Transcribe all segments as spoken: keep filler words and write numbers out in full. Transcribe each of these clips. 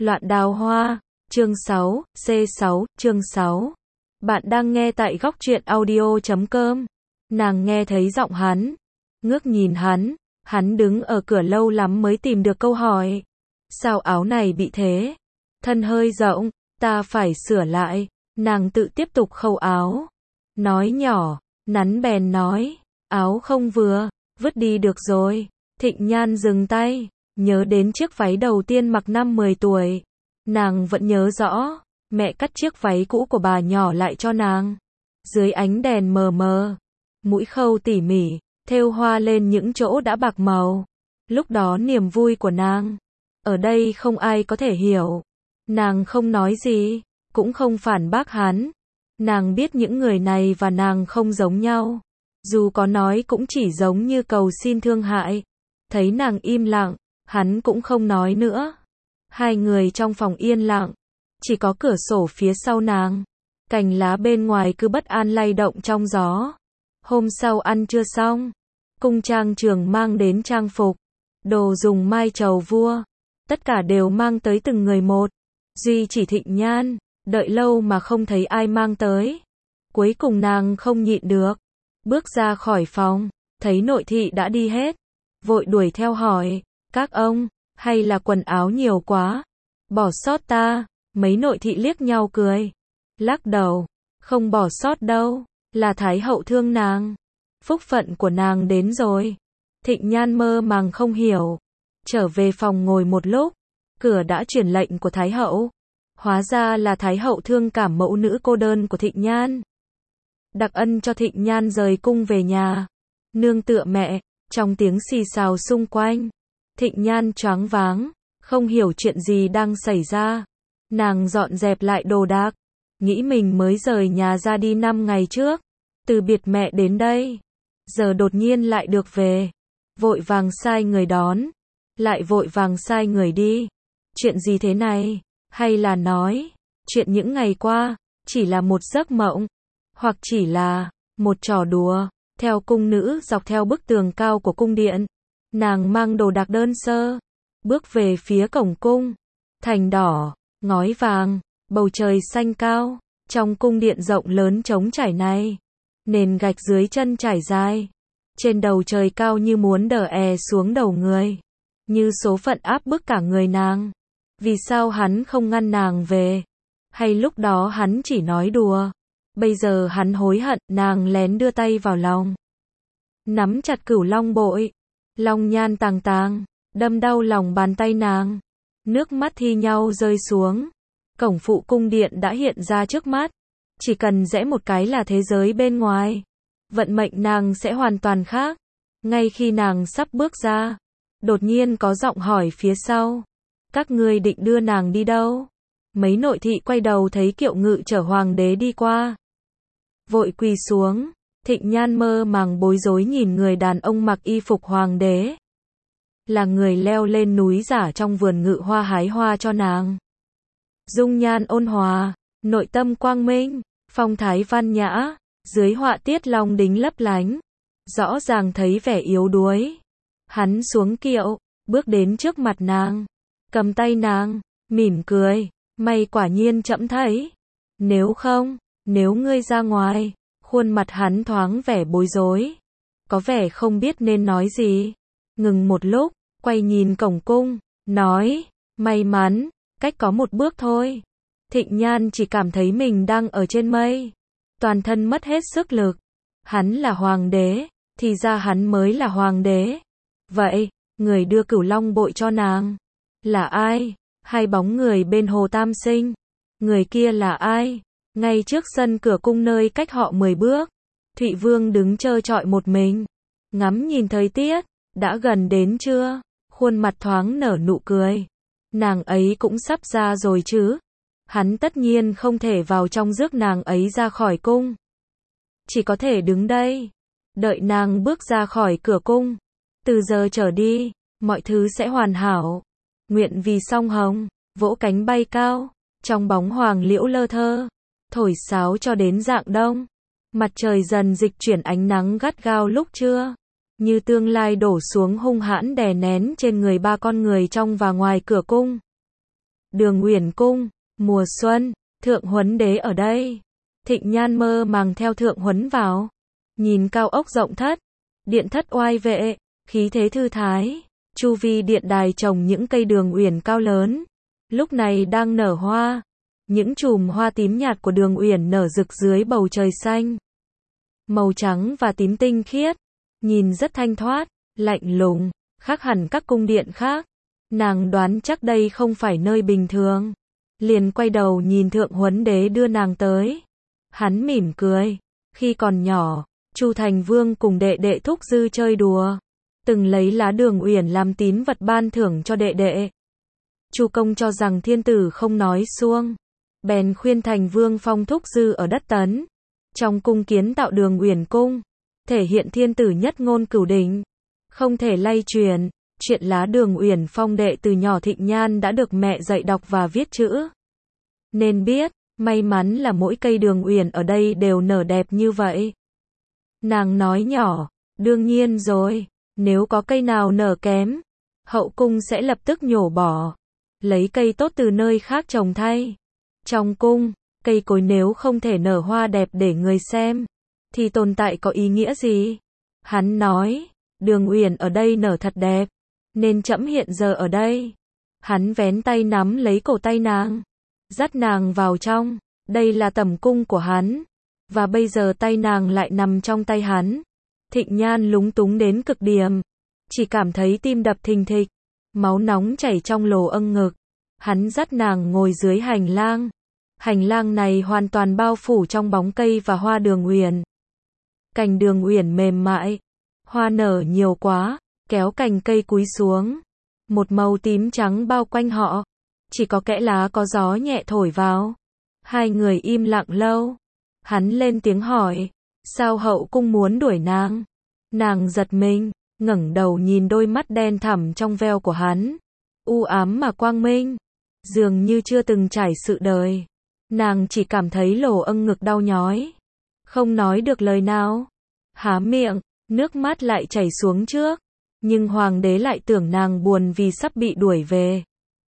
Loạn đào hoa, chương sáu, C sáu, chương sáu. Bạn đang nghe tại góc truyện audio chấm com. Nàng nghe thấy giọng hắn, ngước nhìn hắn, hắn đứng ở cửa lâu lắm mới tìm được câu hỏi. Sao áo này bị thế? Thân hơi rộng, ta phải sửa lại. Nàng tự tiếp tục khâu áo. Nói nhỏ, nắn bèn nói, áo không vừa, vứt đi được rồi. Thịnh Nhan dừng tay, nhớ đến chiếc váy đầu tiên mặc năm mười tuổi. Nàng vẫn nhớ rõ, mẹ cắt chiếc váy cũ của bà nhỏ lại cho nàng. Dưới ánh đèn mờ mờ, mũi khâu tỉ mỉ, thêu hoa lên những chỗ đã bạc màu. Lúc đó niềm vui của nàng, ở đây không ai có thể hiểu. Nàng không nói gì, cũng không phản bác hắn. Nàng biết những người này và nàng không giống nhau. Dù có nói cũng chỉ giống như cầu xin thương hại. Thấy nàng im lặng, hắn cũng không nói nữa. Hai người trong phòng yên lặng, chỉ có cửa sổ phía sau nàng. Cành lá bên ngoài cứ bất an lay động trong gió. Hôm sau ăn trưa xong, cung trang trường mang đến trang phục, đồ dùng mai chầu vua, tất cả đều mang tới từng người một. Duy chỉ Thịnh Nhan, đợi lâu mà không thấy ai mang tới. Cuối cùng nàng không nhịn được, bước ra khỏi phòng, thấy nội thị đã đi hết, vội đuổi theo hỏi, các ông, hay là quần áo nhiều quá, bỏ sót ta? Mấy nội thị liếc nhau cười, lắc đầu, không bỏ sót đâu, là Thái hậu thương nàng, phúc phận của nàng đến rồi. Thịnh Nhan mơ màng không hiểu, trở về phòng ngồi một lúc, cửa đã truyền lệnh của Thái hậu. Hóa ra là Thái hậu thương cảm mẫu nữ cô đơn của Thịnh Nhan, đặc ân cho Thịnh Nhan rời cung về nhà, nương tựa mẹ. Trong tiếng xì xào xung quanh, Thịnh Nhan choáng váng, không hiểu chuyện gì đang xảy ra. Nàng dọn dẹp lại đồ đạc, nghĩ mình mới rời nhà ra đi năm ngày trước, từ biệt mẹ đến đây, giờ đột nhiên lại được về, vội vàng sai người đón, lại vội vàng sai người đi. Chuyện gì thế này? Hay là nói, chuyện những ngày qua, chỉ là một giấc mộng, hoặc chỉ là một trò đùa. Theo cung nữ dọc theo bức tường cao của cung điện, nàng mang đồ đạc đơn sơ, bước về phía cổng cung. Thành đỏ, ngói vàng, bầu trời xanh cao, trong cung điện rộng lớn trống trải này, nền gạch dưới chân trải dài, trên đầu trời cao như muốn đè è xuống đầu người, như số phận áp bức cả người nàng. Vì sao hắn không ngăn nàng về? Hay lúc đó hắn chỉ nói đùa? Bây giờ hắn hối hận. Nàng lén đưa tay vào lòng, nắm chặt cửu long bội, long nhan tàng tàng, đâm đau lòng bàn tay nàng. Nước mắt thi nhau rơi xuống. Cổng phụ cung điện đã hiện ra trước mắt. Chỉ cần rẽ một cái là thế giới bên ngoài. Vận mệnh nàng sẽ hoàn toàn khác. Ngay khi nàng sắp bước ra, đột nhiên có giọng hỏi phía sau. Các ngươi định đưa nàng đi đâu? Mấy nội thị quay đầu thấy kiệu ngự chở hoàng đế đi qua, vội quỳ xuống. Thịnh Nhan mơ màng bối rối nhìn người đàn ông mặc y phục hoàng đế, là người leo lên núi giả trong vườn ngự hoa hái hoa cho nàng. Dung nhan ôn hòa, nội tâm quang minh, phong thái văn nhã, dưới họa tiết long đính lấp lánh, rõ ràng thấy vẻ yếu đuối. Hắn xuống kiệu, bước đến trước mặt nàng, cầm tay nàng, mỉm cười, may quả nhiên trẫm thấy. Nếu không, nếu ngươi ra ngoài. Khuôn mặt hắn thoáng vẻ bối rối, có vẻ không biết nên nói gì. Ngừng một lúc, quay nhìn cổng cung, nói, may mắn, cách có một bước thôi. Thịnh Nhan chỉ cảm thấy mình đang ở trên mây, toàn thân mất hết sức lực. Hắn là hoàng đế, thì ra hắn mới là hoàng đế. Vậy, người đưa cửu long bội cho nàng là ai? Hai bóng người bên hồ Tam Sinh. Người kia là ai? Ngay trước sân cửa cung nơi cách họ mười bước, Thụy Vương đứng trơ trọi một mình, ngắm nhìn thời tiết. Đã gần đến trưa, khuôn mặt thoáng nở nụ cười. Nàng ấy cũng sắp ra rồi chứ? Hắn tất nhiên không thể vào trong rước nàng ấy ra khỏi cung, chỉ có thể đứng đây, đợi nàng bước ra khỏi cửa cung. Từ giờ trở đi, mọi thứ sẽ hoàn hảo. Nguyện vì song hồng, vỗ cánh bay cao, trong bóng hoàng liễu lơ thơ, thổi sáo cho đến rạng đông. Mặt trời dần dịch chuyển ánh nắng gắt gao lúc trưa, như tương lai đổ xuống hung hãn đè nén trên người ba con người trong và ngoài cửa cung. Đường Uyển cung, mùa xuân, Thượng Huấn Đế ở đây. Thịnh Nhan mơ màng theo Thượng Huấn vào. Nhìn cao ốc rộng thất, điện thất oai vệ, khí thế thư thái. Chu vi điện đài trồng những cây đường uyển cao lớn, lúc này đang nở hoa. Những chùm hoa tím nhạt của đường uyển nở rực dưới bầu trời xanh. Màu trắng và tím tinh khiết, nhìn rất thanh thoát, lạnh lùng, khác hẳn các cung điện khác. Nàng đoán chắc đây không phải nơi bình thường. Liền quay đầu nhìn Thượng Huấn Đế đưa nàng tới. Hắn mỉm cười. Khi còn nhỏ, Chu Thành Vương cùng đệ đệ Thúc Dư chơi đùa, từng lấy lá đường uyển làm tín vật ban thưởng cho đệ đệ. Chu Công cho rằng thiên tử không nói suông, bèn khuyên Thành Vương phong Thúc Dư ở đất Tấn, trong cung kiến tạo đường uyển cung, thể hiện thiên tử nhất ngôn cửu đỉnh, không thể lay truyền. Chuyện lá đường uyển phong đệ từ nhỏ Thịnh Nhan đã được mẹ dạy đọc và viết chữ, nên biết, may mắn là mỗi cây đường uyển ở đây đều nở đẹp như vậy. Nàng nói nhỏ, đương nhiên rồi, nếu có cây nào nở kém, hậu cung sẽ lập tức nhổ bỏ, lấy cây tốt từ nơi khác trồng thay. Trong cung, cây cối nếu không thể nở hoa đẹp để người xem, thì tồn tại có ý nghĩa gì? Hắn nói, đường uyển ở đây nở thật đẹp, nên trẫm hiện giờ ở đây. Hắn vén tay nắm lấy cổ tay nàng, dắt nàng vào trong, đây là tẩm cung của hắn, và bây giờ tay nàng lại nằm trong tay hắn. Thịnh Nhan lúng túng đến cực điểm, chỉ cảm thấy tim đập thình thịch, máu nóng chảy trong lỗ âng ngực. Hắn dắt nàng ngồi dưới hành lang. Hành lang này hoàn toàn bao phủ trong bóng cây và hoa đường uyển. Cành đường uyển mềm mại, hoa nở nhiều quá, kéo cành cây cúi xuống. Một màu tím trắng bao quanh họ, chỉ có kẽ lá có gió nhẹ thổi vào. Hai người im lặng lâu. Hắn lên tiếng hỏi, sao hậu cung muốn đuổi nàng? Nàng giật mình, ngẩng đầu nhìn đôi mắt đen thẳm trong veo của hắn, u ám mà quang minh, dường như chưa từng trải sự đời. Nàng chỉ cảm thấy lỗ âng ngực đau nhói, không nói được lời nào, há miệng, nước mắt lại chảy xuống trước. Nhưng hoàng đế lại tưởng nàng buồn vì sắp bị đuổi về,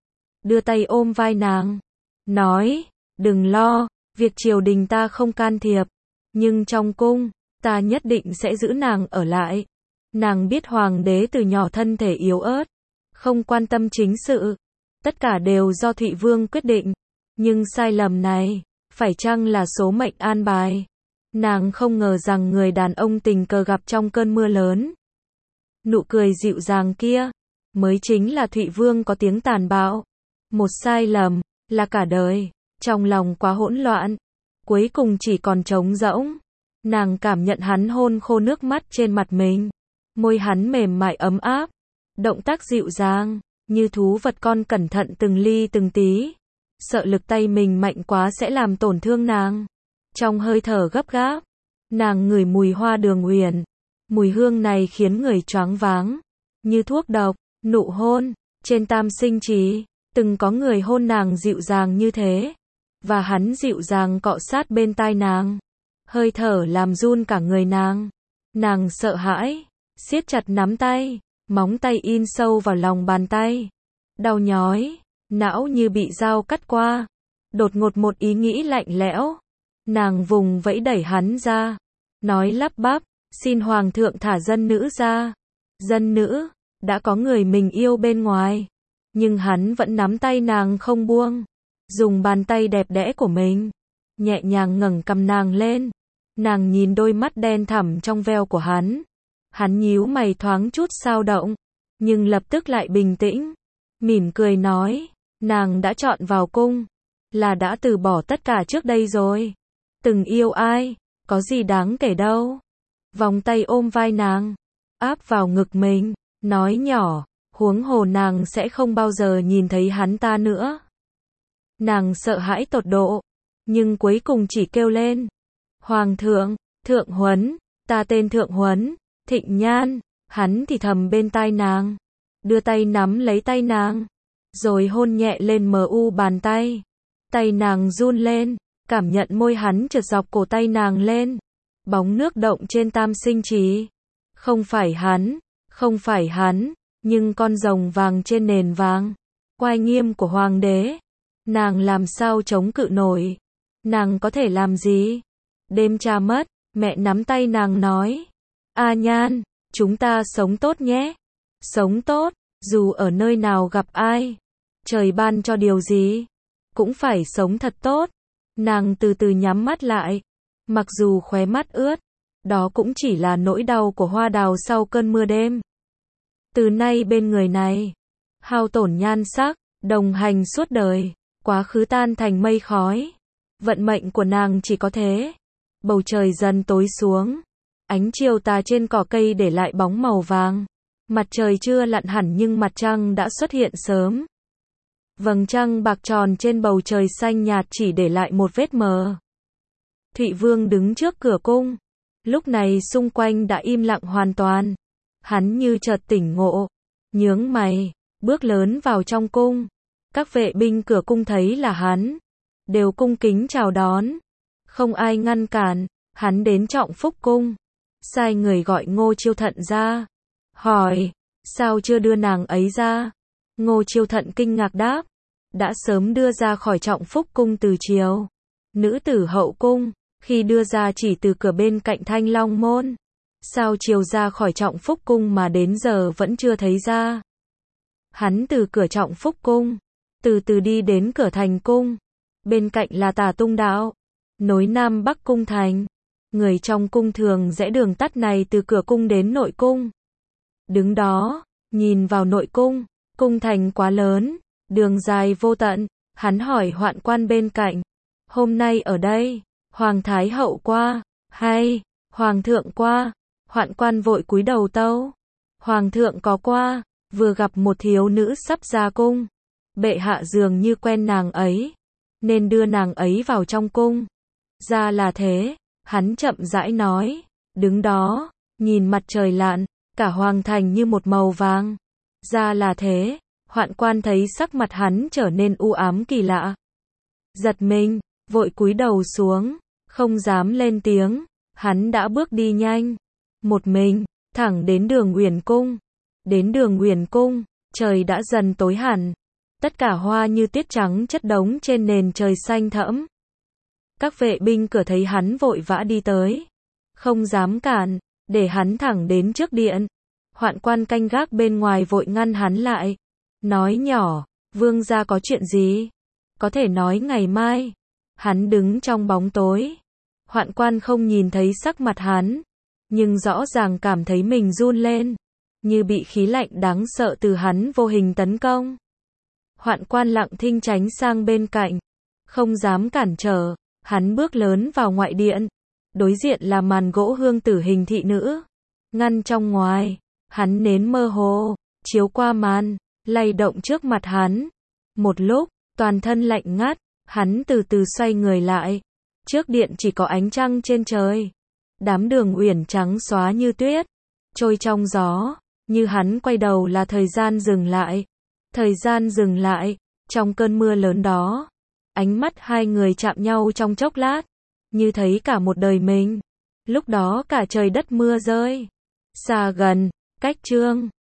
đưa tay ôm vai nàng, nói, đừng lo, việc triều đình ta không can thiệp, nhưng trong cung, ta nhất định sẽ giữ nàng ở lại. Nàng biết hoàng đế từ nhỏ thân thể yếu ớt, không quan tâm chính sự, tất cả đều do Thụy Vương quyết định, nhưng sai lầm này, phải chăng là số mệnh an bài? Nàng không ngờ rằng người đàn ông tình cờ gặp trong cơn mưa lớn, nụ cười dịu dàng kia, mới chính là Thụy Vương có tiếng tàn bạo. Một sai lầm, là cả đời. Trong lòng quá hỗn loạn, cuối cùng chỉ còn trống rỗng. Nàng cảm nhận hắn hôn khô nước mắt trên mặt mình, môi hắn mềm mại ấm áp, động tác dịu dàng, như thú vật con cẩn thận từng ly từng tí. Sợ lực tay mình mạnh quá sẽ làm tổn thương nàng. Trong hơi thở gấp gáp, nàng ngửi mùi hoa đường uyển. Mùi hương này khiến người choáng váng, như thuốc độc. Nụ hôn, trên Tam Sinh Trì, từng có người hôn nàng dịu dàng như thế, và hắn dịu dàng cọ sát bên tai nàng, hơi thở làm run cả người nàng. Nàng sợ hãi, siết chặt nắm tay, móng tay in sâu vào lòng bàn tay, đau nhói, não như bị dao cắt qua. Đột ngột một ý nghĩ lạnh lẽo, nàng vùng vẫy đẩy hắn ra, nói lắp bắp, xin hoàng thượng thả dân nữ ra. Dân nữ, đã có người mình yêu bên ngoài, nhưng hắn vẫn nắm tay nàng không buông, dùng bàn tay đẹp đẽ của mình, nhẹ nhàng ngẩng cằm nàng lên. Nàng nhìn đôi mắt đen thẳm trong veo của hắn, hắn nhíu mày thoáng chút xao động, nhưng lập tức lại bình tĩnh, mỉm cười nói, nàng đã chọn vào cung, là đã từ bỏ tất cả trước đây rồi. Từng yêu ai, có gì đáng kể đâu. Vòng tay ôm vai nàng, áp vào ngực mình, nói nhỏ, huống hồ nàng sẽ không bao giờ nhìn thấy hắn ta nữa. Nàng sợ hãi tột độ, nhưng cuối cùng chỉ kêu lên, hoàng thượng, Thượng Huấn, ta tên Thượng Huấn, Thịnh Nhan. Hắn thì thầm bên tai nàng, đưa tay nắm lấy tay nàng, rồi hôn nhẹ lên mờ u bàn tay. Tay nàng run lên, cảm nhận môi hắn trượt dọc cổ tay nàng lên. Bóng nước động trên Tam Sinh Trì. Không phải hắn, không phải hắn, nhưng con rồng vàng trên nền vàng, oai nghiêm của hoàng đế. Nàng làm sao chống cự nổi? Nàng có thể làm gì? Đêm cha mất, mẹ nắm tay nàng nói. A Nhan, chúng ta sống tốt nhé. Sống tốt, dù ở nơi nào gặp ai, trời ban cho điều gì, cũng phải sống thật tốt. Nàng từ từ nhắm mắt lại, mặc dù khóe mắt ướt, đó cũng chỉ là nỗi đau của hoa đào sau cơn mưa đêm. Từ nay bên người này, hao tổn nhan sắc, đồng hành suốt đời, quá khứ tan thành mây khói. Vận mệnh của nàng chỉ có thế. Bầu trời dần tối xuống, ánh chiều tà trên cỏ cây để lại bóng màu vàng. Mặt trời chưa lặn hẳn nhưng mặt trăng đã xuất hiện sớm. Vầng trăng bạc tròn trên bầu trời xanh nhạt chỉ để lại một vết mờ. Thụy Vương đứng trước cửa cung. Lúc này xung quanh đã im lặng hoàn toàn. Hắn như chợt tỉnh ngộ, nhướng mày, bước lớn vào trong cung. Các vệ binh cửa cung thấy là hắn, đều cung kính chào đón. Không ai ngăn cản, hắn đến Trọng Phúc cung. Sai người gọi Ngô Chiêu Thận ra. Hỏi, sao chưa đưa nàng ấy ra? Ngô Chiêu Thận kinh ngạc đáp, đã sớm đưa ra khỏi Trọng Phúc cung từ chiều. Nữ tử hậu cung, khi đưa ra chỉ từ cửa bên cạnh Thanh Long môn. Sao chiều ra khỏi Trọng Phúc cung mà đến giờ vẫn chưa thấy ra? Hắn từ cửa Trọng Phúc cung, từ từ đi đến cửa Thành cung. Bên cạnh là Tả Tung đạo, nối Nam Bắc cung thành. Người trong cung thường rẽ đường tắt này từ cửa cung đến nội cung. Đứng đó, nhìn vào nội cung, cung thành quá lớn, đường dài vô tận. Hắn hỏi hoạn quan bên cạnh, hôm nay ở đây, Hoàng Thái Hậu qua, hay, Hoàng thượng qua? Hoạn quan vội cúi đầu tâu, Hoàng thượng có qua, vừa gặp một thiếu nữ sắp ra cung. Bệ hạ dường như quen nàng ấy, nên đưa nàng ấy vào trong cung. Ra là thế, hắn chậm rãi nói, đứng đó, nhìn mặt trời lặn, cả hoàng thành như một màu vàng. Ra là thế, hoạn quan thấy sắc mặt hắn trở nên u ám kỳ lạ. Giật mình, vội cúi đầu xuống, không dám lên tiếng, hắn đã bước đi nhanh, một mình, thẳng đến đường Uyển cung. Đến đường Uyển cung, trời đã dần tối hẳn. Tất cả hoa như tuyết trắng chất đống trên nền trời xanh thẫm. Các vệ binh cửa thấy hắn vội vã đi tới, không dám cản, để hắn thẳng đến trước điện. Hoạn quan canh gác bên ngoài vội ngăn hắn lại, nói nhỏ, vương gia có chuyện gì? Có thể nói ngày mai. Hắn đứng trong bóng tối. Hoạn quan không nhìn thấy sắc mặt hắn, nhưng rõ ràng cảm thấy mình run lên, như bị khí lạnh đáng sợ từ hắn vô hình tấn công. Hoạn quan lặng thinh tránh sang bên cạnh, không dám cản trở. Hắn bước lớn vào ngoại điện, đối diện là màn gỗ hương tử hình thị nữ, ngăn trong ngoài. Hắn nến mơ hồ, chiếu qua màn, lay động trước mặt hắn. Một lúc, toàn thân lạnh ngắt, hắn từ từ xoay người lại. Trước điện chỉ có ánh trăng trên trời. Đám đường Uyển trắng xóa như tuyết, trôi trong gió. Như hắn quay đầu là thời gian dừng lại. Thời gian dừng lại, trong cơn mưa lớn đó. Ánh mắt hai người chạm nhau trong chốc lát, như thấy cả một đời mình. Lúc đó cả trời đất mưa rơi. Xa gần, cách chương